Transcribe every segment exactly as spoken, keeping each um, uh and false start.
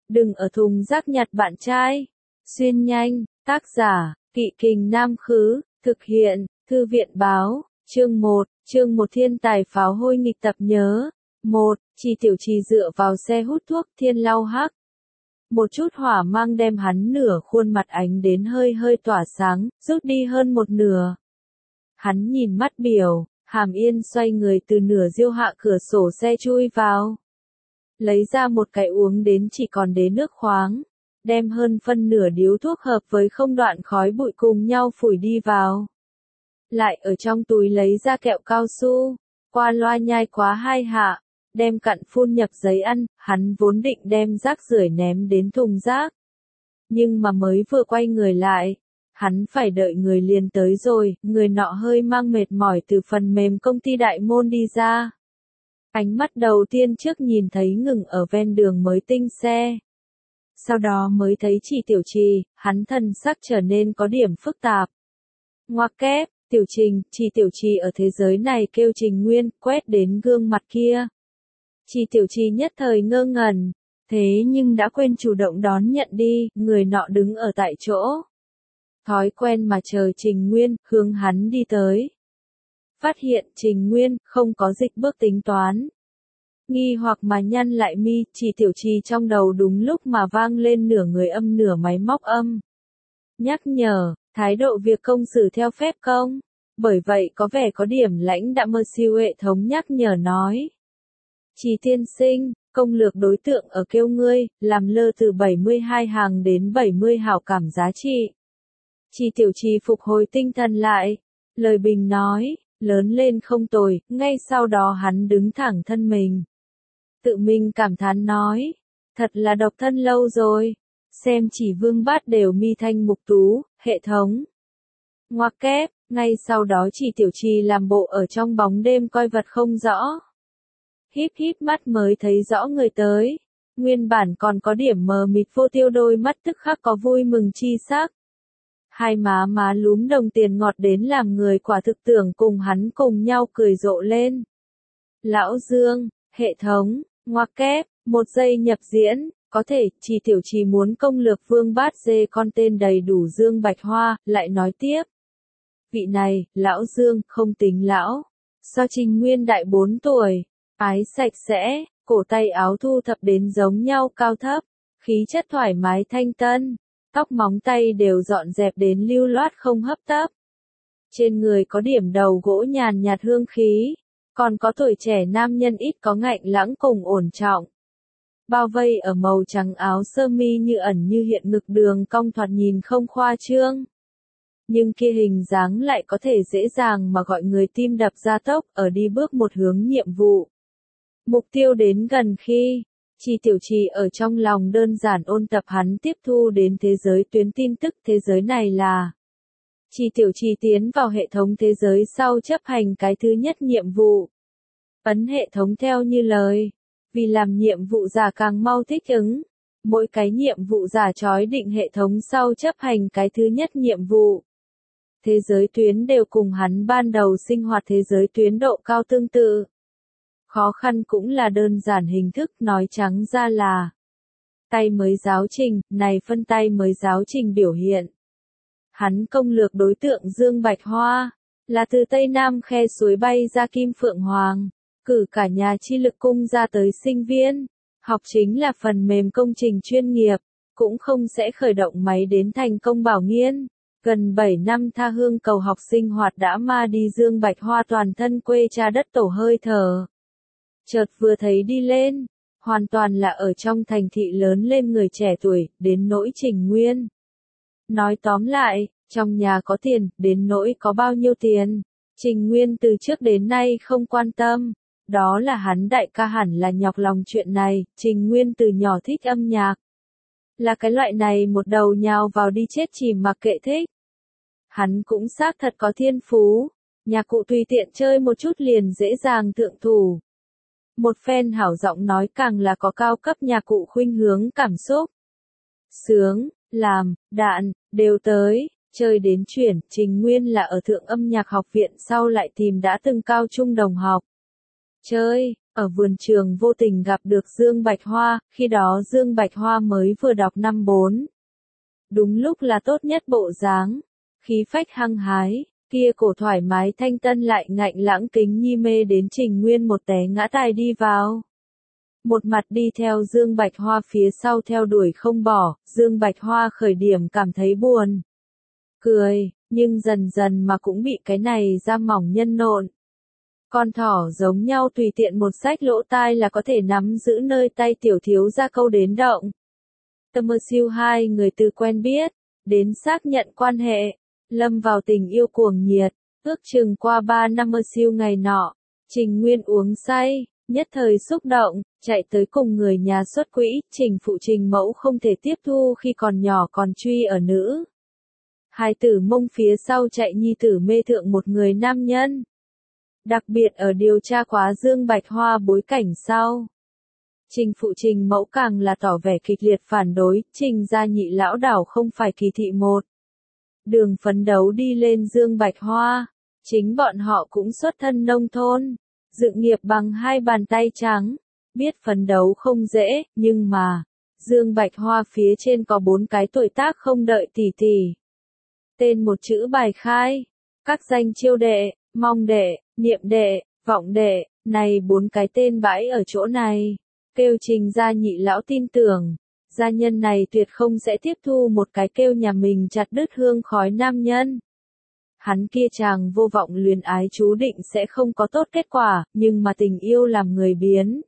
Đừng ở thùng rác nhặt bạn trai. Xuyên nhanh, tác giả, Kỵ Kình Nam Khứ, thực hiện, Thư viện báo, chương một, chương một Thiên tài pháo hôi nghịch tập nhớ. một. Trì Tiểu Trì dựa vào xe hút thuốc thiên lau hắc. Một chút hỏa mang đem hắn nửa khuôn mặt ánh đến hơi hơi tỏa sáng, rút đi hơn một nửa. Hắn nhìn mắt biểu, hàm yên xoay người từ nửa diêu hạ cửa sổ xe chui vào. Lấy ra một cái uống đến chỉ còn đế nước khoáng, đem hơn phân nửa điếu thuốc hợp với không đoạn khói bụi cùng nhau phủi đi vào. Lại ở trong túi lấy ra kẹo cao su, qua loa nhai quá hai hạ, đem cặn phun nhập giấy ăn, hắn vốn định đem rác rưởi ném đến thùng rác. Nhưng mà mới vừa quay người lại, hắn phải đợi người liền tới rồi, người nọ hơi mang mệt mỏi từ phần mềm công ty đại môn đi ra. Ánh mắt đầu tiên trước nhìn thấy ngừng ở ven đường mới tinh xe. Sau đó mới thấy Trì Tiểu Trì, hắn thần sắc trở nên có điểm phức tạp. Ngoặc kép, Tiểu Trình, Trì Tiểu Trì ở thế giới này kêu Trình Nguyên, quét đến gương mặt kia. Trì Tiểu Trì nhất thời ngơ ngẩn, thế nhưng đã quên chủ động đón nhận đi, người nọ đứng ở tại chỗ. Thói quen mà chờ Trình Nguyên, hướng hắn đi tới. Phát hiện Trình Nguyên không có dịch bước tính toán. Nghi hoặc mà nhăn lại mi, Trì Tiểu Trì trong đầu đúng lúc mà vang lên nửa người âm nửa máy móc âm. Nhắc nhở, thái độ việc công xử theo phép công. Bởi vậy có vẻ có điểm lãnh đạm mơ siêu hệ thống nhắc nhở nói. Trì tiên sinh, công lược đối tượng ở kêu ngươi, làm lơ từ bảy mươi hai hàng đến bảy mươi hảo cảm giá trị. Trì Tiểu Trì phục hồi tinh thần lại. Lời bình nói, lớn lên không tồi, ngay sau đó hắn đứng thẳng thân mình. Tự mình cảm thán nói, thật là độc thân lâu rồi, xem chỉ vương bát đều mi thanh mục tú, hệ thống. Ngoặc kép, ngay sau đó Trì Tiểu Trì làm bộ ở trong bóng đêm coi vật không rõ. Híp híp mắt mới thấy rõ người tới, nguyên bản còn có điểm mờ mịt vô tiêu đôi mắt tức khắc có vui mừng chi sắc. Hai má má lúm đồng tiền ngọt đến làm người quả thực tưởng cùng hắn cùng nhau cười rộ lên. Lão Dương, hệ thống, ngoặc kép, một giây nhập diễn, có thể, Trì Tiểu Trì muốn công lược vương bát dê con tên đầy đủ Dương Bạch Hoa, lại nói tiếp. Vị này, Lão Dương, không tính lão, so Trình Nguyên đại bốn tuổi, ái sạch sẽ, cổ tay áo thu thập đến giống nhau cao thấp, khí chất thoải mái thanh tân. Tóc móng tay đều dọn dẹp đến lưu loát không hấp tấp. Trên người có điểm đầu gỗ nhàn nhạt hương khí, còn có tuổi trẻ nam nhân ít có ngạnh lãng cùng ổn trọng. Bao vây ở màu trắng áo sơ mi như ẩn như hiện ngực đường cong thoạt nhìn không khoa trương. Nhưng kia hình dáng lại có thể dễ dàng mà gọi người tim đập ra tốc ở đi bước một hướng nhiệm vụ. Mục tiêu đến gần khi Trì Tiểu Trì ở trong lòng đơn giản ôn tập hắn tiếp thu đến thế giới tuyến tin tức thế giới này là. Trì Tiểu Trì tiến vào hệ thống thế giới sau chấp hành cái thứ nhất nhiệm vụ. Ấn hệ thống theo như lời. Vì làm nhiệm vụ giả càng mau thích ứng. Mỗi cái nhiệm vụ giả trói định hệ thống sau chấp hành cái thứ nhất nhiệm vụ. Thế giới tuyến đều cùng hắn ban đầu sinh hoạt thế giới tuyến độ cao tương tự. Khó khăn cũng là đơn giản hình thức nói trắng ra là tay mới giáo trình, này phân tay mới giáo trình biểu hiện. Hắn công lược đối tượng Dương Bạch Hoa, là từ Tây Nam khe suối bay ra Kim Phượng Hoàng, cử cả nhà chi lực cung ra tới sinh viên, học chính là phần mềm công trình chuyên nghiệp, cũng không sẽ khởi động máy đến thành công bảo nghiên. Gần bảy năm tha hương cầu học sinh hoạt đã ma đi Dương Bạch Hoa toàn thân quê cha đất tổ hơi thở. Chợt vừa thấy đi lên, hoàn toàn là ở trong thành thị lớn lên người trẻ tuổi, đến nỗi Trình Nguyên. Nói tóm lại, trong nhà có tiền, đến nỗi có bao nhiêu tiền, Trình Nguyên từ trước đến nay không quan tâm, đó là hắn đại ca hẳn là nhọc lòng chuyện này, Trình Nguyên từ nhỏ thích âm nhạc. Là cái loại này một đầu nhào vào đi chết chìm mặc kệ thích. Hắn cũng xác thật có thiên phú, nhạc cụ tùy tiện chơi một chút liền dễ dàng thượng thủ. Một phen hảo giọng nói càng là có cao cấp nhạc cụ khuynh hướng cảm xúc. Sướng, làm, đạn, đều tới, chơi đến chuyển, Trình Nguyên là ở thượng âm nhạc học viện sau lại tìm đã từng cao trung đồng học. Chơi, Ở vườn trường vô tình gặp được Dương Bạch Hoa, khi đó Dương Bạch Hoa mới vừa đọc năm bốn. Đúng lúc là tốt nhất bộ dáng, khí phách hăng hái, kia cổ thoải mái thanh tân lại ngạnh lãng kính nhi mê đến Trình Nguyên một té ngã tài đi vào. Một mặt đi theo Dương Bạch Hoa phía sau theo đuổi không bỏ, Dương Bạch Hoa khởi điểm cảm thấy buồn. Cười, nhưng dần dần mà cũng bị cái này da mỏng nhân nộn. Con thỏ giống nhau tùy tiện một sách lỗ tai là có thể nắm giữ nơi tay tiểu thiếu gia câu đến động. Tâm mơ siêu hai người từ quen biết, đến xác nhận quan hệ, lâm vào tình yêu cuồng nhiệt, ước chừng qua ba năm mơ siêu ngày nọ, Trình Nguyên uống say, nhất thời xúc động, chạy tới cùng người nhà xuất quỹ, Trình phụ Trình mẫu không thể tiếp thu khi còn nhỏ còn truy ở nữ. Hai tử mông phía sau chạy nhi tử mê thượng một người nam nhân. Đặc biệt ở điều tra quá Dương Bạch Hoa bối cảnh sau. Trình phụ Trình mẫu càng là tỏ vẻ kịch liệt phản đối, Trình gia nhị lão đảo không phải kỳ thị một. Đường phấn đấu đi lên Dương Bạch Hoa, chính bọn họ cũng xuất thân nông thôn, dựng nghiệp bằng hai bàn tay trắng, biết phấn đấu không dễ, nhưng mà, Dương Bạch Hoa phía trên có bốn cái tuổi tác không đợi tỷ tỷ. Tên một chữ bài khai, các danh chiêu đệ, mong đệ, niệm đệ, vọng đệ, này bốn cái tên bãi ở chỗ này, kêu Trình gia nhị lão tin tưởng, gia nhân này tuyệt không sẽ tiếp thu một cái kêu nhà mình chặt đứt hương khói nam nhân. Hắn kia chàng vô vọng luyến ái chú định sẽ không có tốt kết quả, nhưng mà tình yêu làm người biến.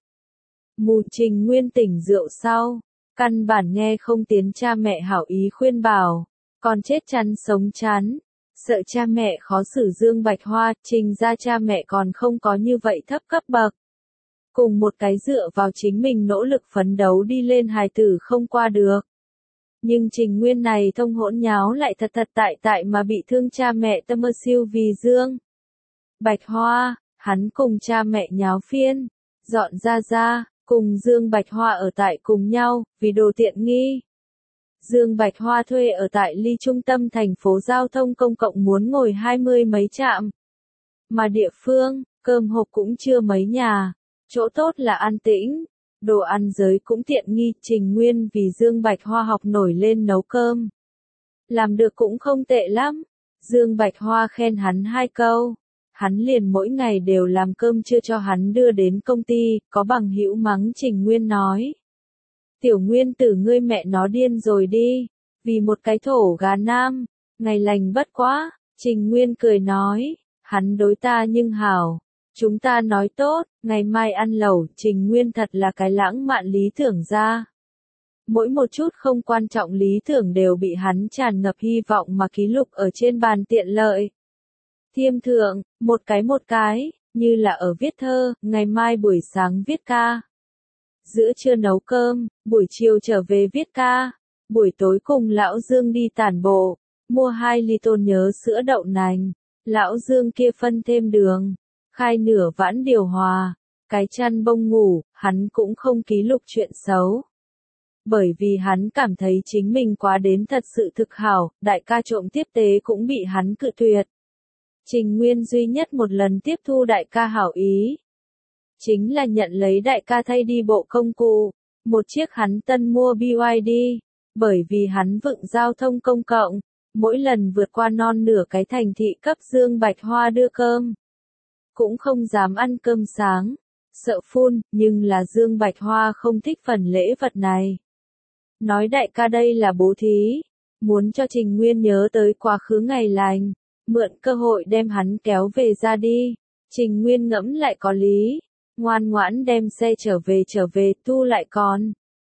Mù Trình Nguyên tỉnh rượu sau, căn bản nghe không tiến cha mẹ hảo ý khuyên bảo, còn chết chắn sống chắn. Sợ cha mẹ khó xử Dương Bạch Hoa, Trình ra cha mẹ còn không có như vậy thấp cấp bậc. Cùng một cái dựa vào chính mình nỗ lực phấn đấu đi lên hài tử không qua được. Nhưng Trình Nguyên này thông hỗn nháo lại thật thật tại tại mà bị thương cha mẹ tâm mơ siêu vì Dương Bạch Hoa, hắn cùng cha mẹ nháo phiên, dọn ra ra, cùng Dương Bạch Hoa ở tại cùng nhau, vì đồ tiện nghi. Dương Bạch Hoa thuê ở tại ly trung tâm thành phố giao thông công cộng muốn ngồi hai mươi mấy trạm. Mà địa phương, cơm hộp cũng chưa mấy nhà, chỗ tốt là an tĩnh, đồ ăn giới cũng tiện nghi, Trình Nguyên vì Dương Bạch Hoa học nổi lên nấu cơm. Làm được cũng không tệ lắm, Dương Bạch Hoa khen hắn hai câu, hắn liền mỗi ngày đều làm cơm trưa cho hắn đưa đến công ty, có bằng hữu mắng Trình Nguyên nói. Tiểu Nguyên tử ngươi mẹ nó điên rồi đi, vì một cái thổ gà nam, ngày lành bất quá, Trình Nguyên cười nói, hắn đối ta nhưng hảo, chúng ta nói tốt, ngày mai ăn lẩu, Trình Nguyên thật là cái lãng mạn lý tưởng ra. Mỗi một chút không quan trọng lý tưởng đều bị hắn tràn ngập hy vọng mà ký lục ở trên bàn tiện lợi. Thiêm thượng, một cái một cái, như là ở viết thơ, ngày mai buổi sáng viết ca. Giữa trưa nấu cơm, buổi chiều trở về viết ca, buổi tối cùng lão Dương đi tản bộ, mua hai ly tôn nhớ sữa đậu nành, lão Dương kia phân thêm đường, khai nửa vãn điều hòa, cái chăn bông ngủ, hắn cũng không ký lục chuyện xấu. Bởi vì hắn cảm thấy chính mình quá đến thật sự thực hảo, đại ca trộm tiếp tế cũng bị hắn cự tuyệt. Trình Nguyên duy nhất một lần tiếp thu đại ca hảo ý. Chính là nhận lấy đại ca thay đi bộ công cụ, một chiếc hắn tân mua bê i đê, bởi vì hắn vựng giao thông công cộng, mỗi lần vượt qua non nửa cái thành thị cấp Dương Bạch Hoa đưa cơm. Cũng không dám ăn cơm sáng, sợ phun, nhưng là Dương Bạch Hoa không thích phần lễ vật này. Nói đại ca đây là bố thí, muốn cho Trình Nguyên nhớ tới quá khứ ngày lành, mượn cơ hội đem hắn kéo về ra đi. Trình Nguyên ngẫm lại có lý, ngoan ngoãn đem xe trở về trở về thu lại con.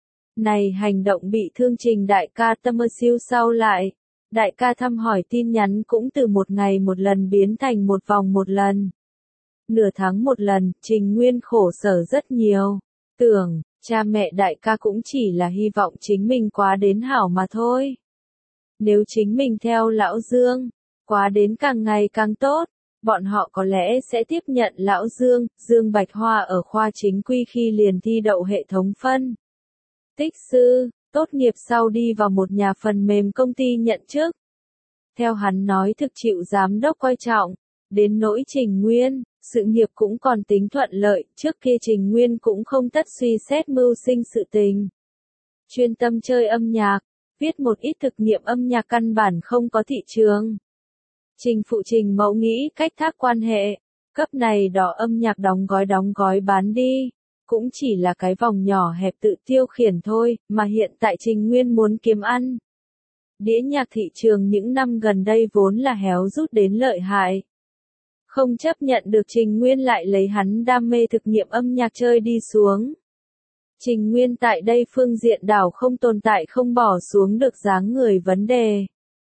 Này hành động bị thương Trình đại ca tâm mơ siêu sau lại, đại ca thăm hỏi tin nhắn cũng từ một ngày một lần biến thành một vòng một lần. Nửa tháng một lần, Trình Nguyên khổ sở rất nhiều, tưởng, cha mẹ đại ca cũng chỉ là hy vọng chính mình quá đến hảo mà thôi. Nếu chính mình theo lão Dương, quá đến càng ngày càng tốt, bọn họ có lẽ sẽ tiếp nhận lão Dương, Dương Bạch Hoa ở khoa chính quy khi liền thi đậu hệ thống phân. Tích sư, tốt nghiệp sau đi vào một nhà phần mềm công ty nhận chức. Theo hắn nói thực chịu giám đốc coi trọng, đến nỗi Trình Nguyên, Sự nghiệp cũng còn tính thuận lợi, trước kia Trình Nguyên cũng không tất suy xét mưu sinh sự tình. Chuyên tâm chơi âm nhạc, viết một ít thực nghiệm âm nhạc căn bản không có thị trường. Trình phụ Trình mẫu nghĩ cách thác quan hệ, cấp này đỏ âm nhạc đóng gói đóng gói bán đi, cũng chỉ là cái vòng nhỏ hẹp tự tiêu khiển thôi, mà hiện tại Trình Nguyên muốn kiếm ăn. Đĩa nhạc thị trường những năm gần đây vốn là héo rút đến lợi hại. Không chấp nhận được Trình Nguyên lại lấy hắn đam mê thực nghiệm âm nhạc chơi đi xuống. Trình Nguyên tại đây phương diện đảo không tồn tại không bỏ xuống được dáng người vấn đề.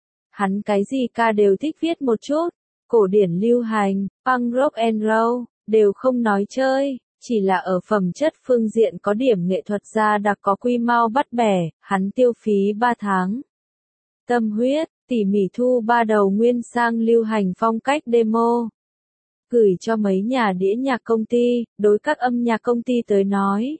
Hắn cái gì ca đều thích viết một chút, cổ điển lưu hành, punk rock and roll, đều không nói chơi, chỉ là ở phẩm chất phương diện có điểm nghệ thuật gia đặc có quy mau bắt bẻ, hắn tiêu phí ba tháng. Tâm huyết, tỉ mỉ thu ba đầu nguyên sang lưu hành phong cách demo. Gửi cho mấy nhà đĩa nhạc công ty, đối các âm nhạc công ty tới nói.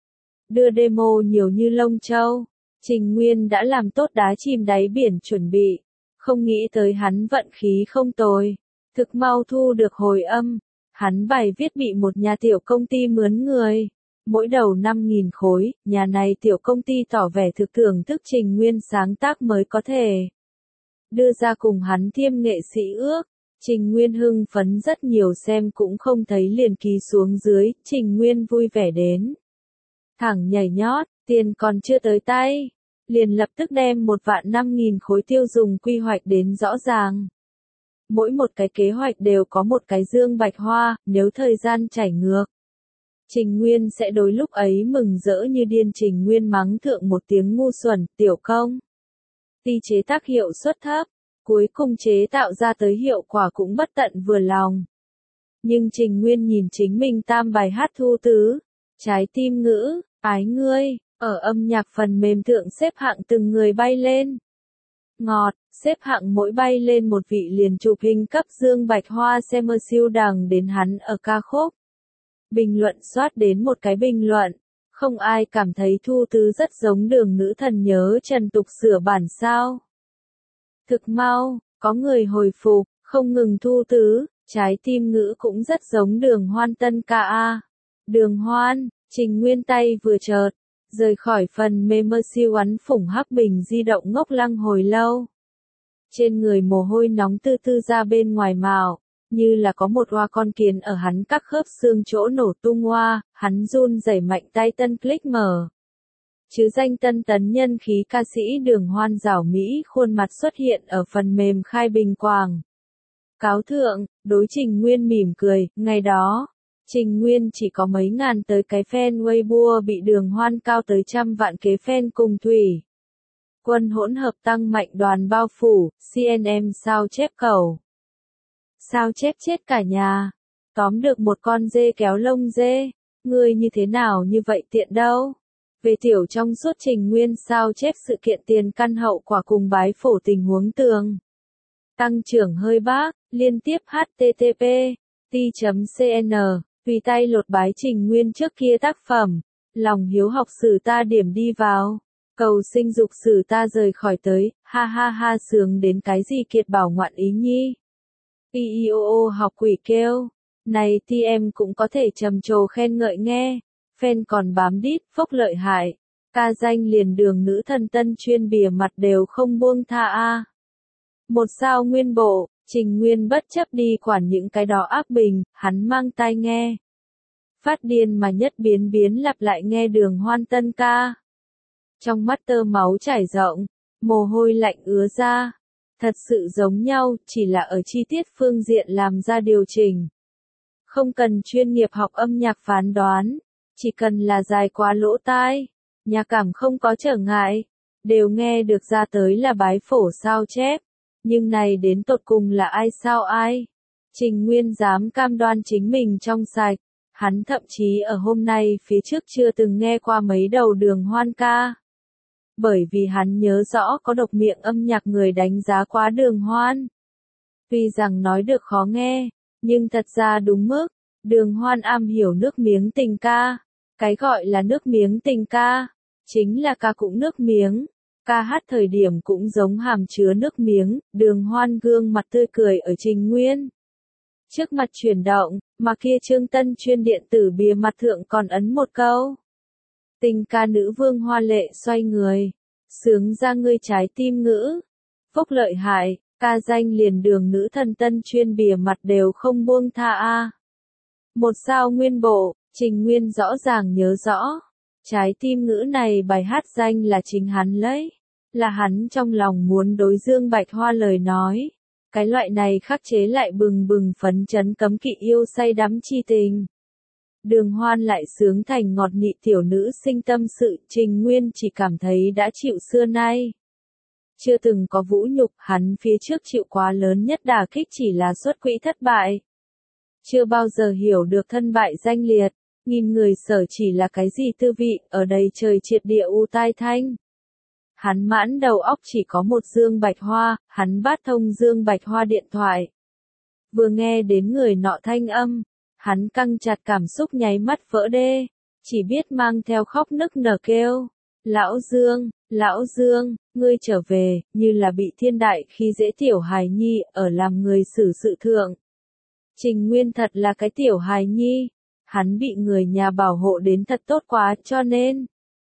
Đưa demo nhiều như lông châu, Trình Nguyên đã làm tốt đá chìm đáy biển chuẩn bị, không nghĩ tới hắn vận khí không tồi, thực mau thu được hồi âm, hắn bài viết bị một nhà tiểu công ty mướn người, mỗi đầu năm nghìn khối, nhà này tiểu công ty tỏ vẻ thực thưởng thức Trình Nguyên sáng tác mới có thể đưa ra cùng hắn thiêm nghệ sĩ ước. Trình Nguyên hưng phấn rất nhiều xem cũng không thấy liền ký xuống dưới, Trình Nguyên vui vẻ đến. Thẳng nhảy nhót, tiền còn chưa tới tay, liền lập tức đem một vạn năm nghìn khối tiêu dùng quy hoạch đến rõ ràng. Mỗi một cái kế hoạch đều có một cái dương bạch hoa, nếu thời gian chảy ngược. Trình Nguyên sẽ đối lúc ấy mừng rỡ như điên. Trình Nguyên mắng thượng một tiếng ngu xuẩn, tiểu công. Ty chế tác hiệu suất thấp, cuối cùng chế tạo ra tới hiệu quả cũng bất tận vừa lòng. Nhưng Trình Nguyên nhìn chính mình tam bài hát thu tứ, trái tim ngữ, ái ngươi, ở âm nhạc phần mềm thượng xếp hạng từng người bay lên. Ngọt, xếp hạng mỗi bay lên một vị liền chụp hình cấp dương bạch hoa xem mơ siêu đằng đến hắn ở ca khúc. Bình luận soát đến một cái bình luận, không ai cảm thấy thu tứ rất giống Đường Nữ Thần nhớ Trần Tục sửa bản sao. Thực mau, có người hồi phục, không ngừng thu tứ, trái tim ngữ cũng rất giống Đường Hoan tân ca a. Đường Hoan, Trình Nguyên tay vừa chợt, rời khỏi phần mê mơ siêu ấn phủng hắc bình di động ngốc lăng hồi lâu. Trên người mồ hôi nóng tư tư ra bên ngoài mạo, như là có một hoa con kiến ở hắn các khớp xương chỗ nổ tung hoa, hắn run rẩy mạnh tay tân click mở. Chứ danh tân tấn nhân khí ca sĩ Đường Hoan rảo Mỹ khuôn mặt xuất hiện ở phần mềm khai bình quảng. Cáo thượng, đối Trình Nguyên mỉm cười, ngày đó, Trình Nguyên chỉ có mấy ngàn tới cái fan Weibo bị Đường Hoan cao tới trăm vạn kế fan cùng thủy. Quân hỗn hợp tăng mạnh đoàn bao phủ, xê en em sao chép cầu. Sao chép chết cả nhà. Tóm được một con dê kéo lông dê. Ngươi như thế nào như vậy tiện đâu. Về tiểu trong suốt Trình Nguyên sao chép sự kiện tiền căn hậu quả cùng bái phổ tình huống tường. Tăng trưởng hơi bác, liên tiếp hát tê tê pê, t.cn, tùy tay lột bái Trình Nguyên trước kia tác phẩm. Lòng hiếu học sử ta điểm đi vào. Cầu sinh dục sử ta rời khỏi tới, ha ha ha sướng đến cái gì kiệt bảo ngoạn ý nhi. i i o o học quỷ kêu, này tê em cũng có thể trầm trồ khen ngợi nghe, fan còn bám đít, phốc lợi hại, ca danh liền Đường Nữ Thần tân chuyên bìa mặt đều không buông tha a. Một sao nguyên bộ, Trình Nguyên bất chấp đi quản những cái đó áp bình, hắn mang tai nghe. Phát điên mà nhất biến biến lặp lại nghe Đường Hoan tân ca. Trong mắt tơ máu chảy rộng, mồ hôi lạnh ứa ra. Thật sự giống nhau, chỉ là ở chi tiết phương diện làm ra điều chỉnh. Không cần chuyên nghiệp học âm nhạc phán đoán, chỉ cần là dài quá lỗ tai, nhạc cảm không có trở ngại, đều nghe được ra tới là bái phổ sao chép. Nhưng này đến tột cùng là ai sao ai? Trình Nguyên dám cam đoan chính mình trong sạch, hắn thậm chí ở hôm nay phía trước chưa từng nghe qua mấy đầu Đường Hoan ca. Bởi vì hắn nhớ rõ có độc miệng âm nhạc người đánh giá quá Đường Hoan. Tuy rằng nói được khó nghe, nhưng thật ra đúng mức, Đường Hoan am hiểu nước miếng tình ca. Cái gọi là nước miếng tình ca, chính là ca cũng nước miếng. Ca hát thời điểm cũng giống hàm chứa nước miếng, Đường Hoan gương mặt tươi cười ở Trình Nguyên. Trước mặt chuyển động, mà kia Trương Tân chuyên điện tử bìa mặt thượng còn ấn một câu. Tình ca nữ vương hoa lệ xoay người. Sướng ra ngươi trái tim ngữ. Phúc lợi hại, ca danh liền đường nữ thần tân chuyên bìa mặt đều không buông tha a. Một sao nguyên bộ, Trình Nguyên rõ ràng nhớ rõ. Trái tim ngữ này bài hát danh là chính hắn lấy. Là hắn trong lòng muốn đối Dương Bạch Hoa lời nói. Cái loại này khắc chế lại bừng bừng phấn chấn cấm kỵ yêu say đắm chi tình. Đường Hoan lại sướng thành ngọt nị tiểu nữ sinh tâm sự, Trình Nguyên chỉ cảm thấy đã chịu xưa nay. Chưa từng có vũ nhục, hắn phía trước chịu quá lớn nhất đả kích chỉ là xuất quỹ thất bại. Chưa bao giờ hiểu được thân bại danh liệt, nghìn người sở chỉ là cái gì tư vị, ở đây trời triệt địa u tai thanh. Hắn mãn đầu óc chỉ có một Dương Bạch Hoa, hắn bắt thông Dương Bạch Hoa điện thoại. Vừa nghe đến người nọ thanh âm, hắn căng chặt cảm xúc nháy mắt vỡ đê, chỉ biết mang theo khóc nức nở kêu. Lão Dương, Lão Dương, ngươi trở về, như là bị thiên đại khi dễ tiểu hài nhi, ở làm người xử sự thượng. Trình Nguyên thật là cái tiểu hài nhi, hắn bị người nhà bảo hộ đến thật tốt quá cho nên.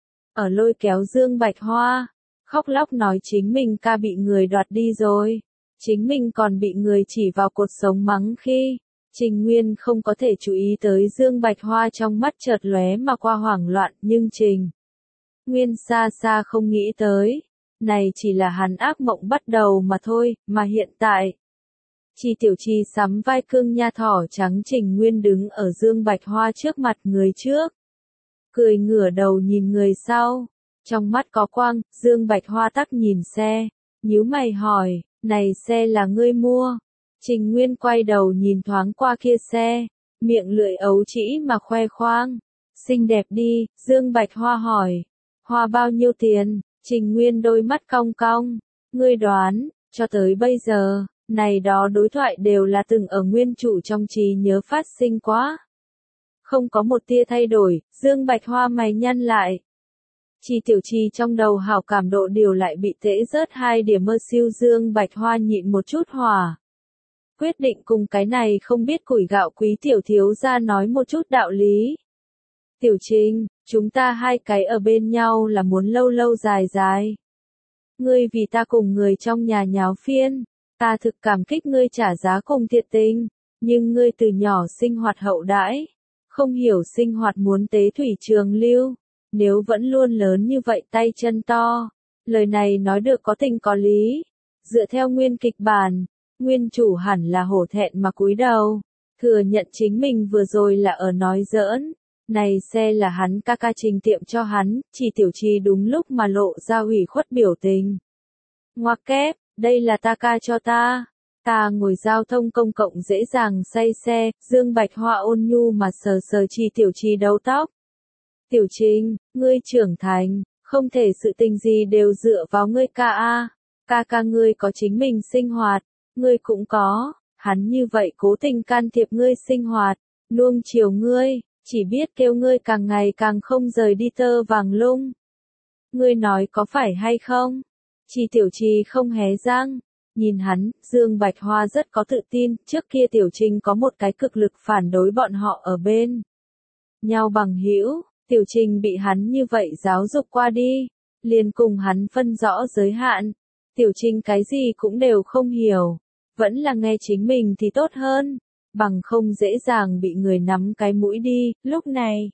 Ở lôi kéo Dương Bạch Hoa, khóc lóc nói chính mình ca bị người đoạt đi rồi. Chính mình còn bị người chỉ vào cột sống mắng khi. Trình Nguyên không có thể chú ý tới Dương Bạch Hoa trong mắt chợt lóe mà qua hoảng loạn, nhưng Trình Nguyên xa xa không nghĩ tới. Này chỉ là hắn ác mộng bắt đầu mà thôi, mà hiện tại. Chi Tiểu Chi sắm vai cương nha thỏ trắng Trình Nguyên đứng ở Dương Bạch Hoa trước mặt người trước. Cười ngửa đầu nhìn người sau. Trong mắt có quang, Dương Bạch Hoa tắc nhìn xe. Nhíu mày hỏi, này xe là ngươi mua? Trình Nguyên quay đầu nhìn thoáng qua kia xe. Miệng lưỡi ấu trĩ mà khoe khoang. Xinh đẹp đi, Dương Bạch Hoa hỏi. Hoa bao nhiêu tiền? Trình Nguyên đôi mắt cong cong. Ngươi đoán, cho tới bây giờ, này đó đối thoại đều là từng ở nguyên chủ trong trí nhớ phát sinh quá. Không có một tia thay đổi, Dương Bạch Hoa mày nhăn lại. Chi Tiểu Chi trong đầu hảo cảm độ điều lại bị tễ rớt hai điểm mơ siêu. Dương Bạch Hoa nhịn một chút hỏa. Quyết định cùng cái này không biết củi gạo quý tiểu thiếu gia nói một chút đạo lý. Tiểu Trình, chúng ta hai cái ở bên nhau là muốn lâu lâu dài dài. Ngươi vì ta cùng người trong nhà nháo phiên, ta thực cảm kích ngươi trả giá cùng thiệt tình, nhưng ngươi từ nhỏ sinh hoạt hậu đãi, không hiểu sinh hoạt muốn tế thủy trường lưu, nếu vẫn luôn lớn như vậy tay chân to. Lời này nói được có tình có lý, dựa theo nguyên kịch bản, nguyên chủ hẳn là hổ thẹn mà cúi đầu, thừa nhận chính mình vừa rồi là ở nói giỡn. Này xe là hắn ca ca Trình tiệm cho hắn, Chỉ Tiểu Chi đúng lúc mà lộ ra ủy khuất biểu tình. Ngoặc kép, đây là ta ca cho ta. Ta ngồi giao thông công cộng dễ dàng say xe, Dương Bạch Hoa ôn nhu mà sờ sờ Chi Tiểu Chi đầu tóc. Tiểu Trình, ngươi trưởng thành, không thể sự tình gì đều dựa vào ngươi ca a. Ca ca ngươi có chính mình sinh hoạt, ngươi cũng có, hắn như vậy cố tình can thiệp ngươi sinh hoạt, nuông chiều ngươi. Chỉ biết kêu ngươi càng ngày càng không rời đi tơ vàng lung. Ngươi nói có phải hay không? Chi Tiểu Chi không hé răng. Nhìn hắn, Dương Bạch Hoa rất có tự tin, trước kia Tiểu Trình có một cái cực lực phản đối bọn họ ở bên nhau bằng hữu, Tiểu Trình bị hắn như vậy giáo dục qua đi, liền cùng hắn phân rõ giới hạn. Tiểu Trình cái gì cũng đều không hiểu, vẫn là nghe chính mình thì tốt hơn. Bằng không dễ dàng bị người nắm cái mũi đi. Lúc này,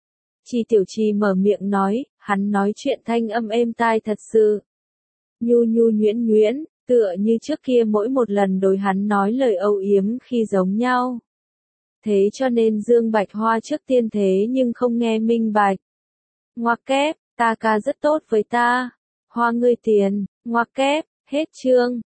Chi Tiểu Chi mở miệng nói, hắn nói chuyện thanh âm êm tai thật sự. Nhu nhu nhuyễn nhuyễn, tựa như trước kia mỗi một lần đối hắn nói lời âu yếm khi giống nhau. Thế cho nên Dương Bạch Hoa trước tiên thế nhưng không nghe minh bạch. Ngoặc kép, ta ca rất tốt với ta. Hoa ngươi tiền, ngoặc kép, hết chương.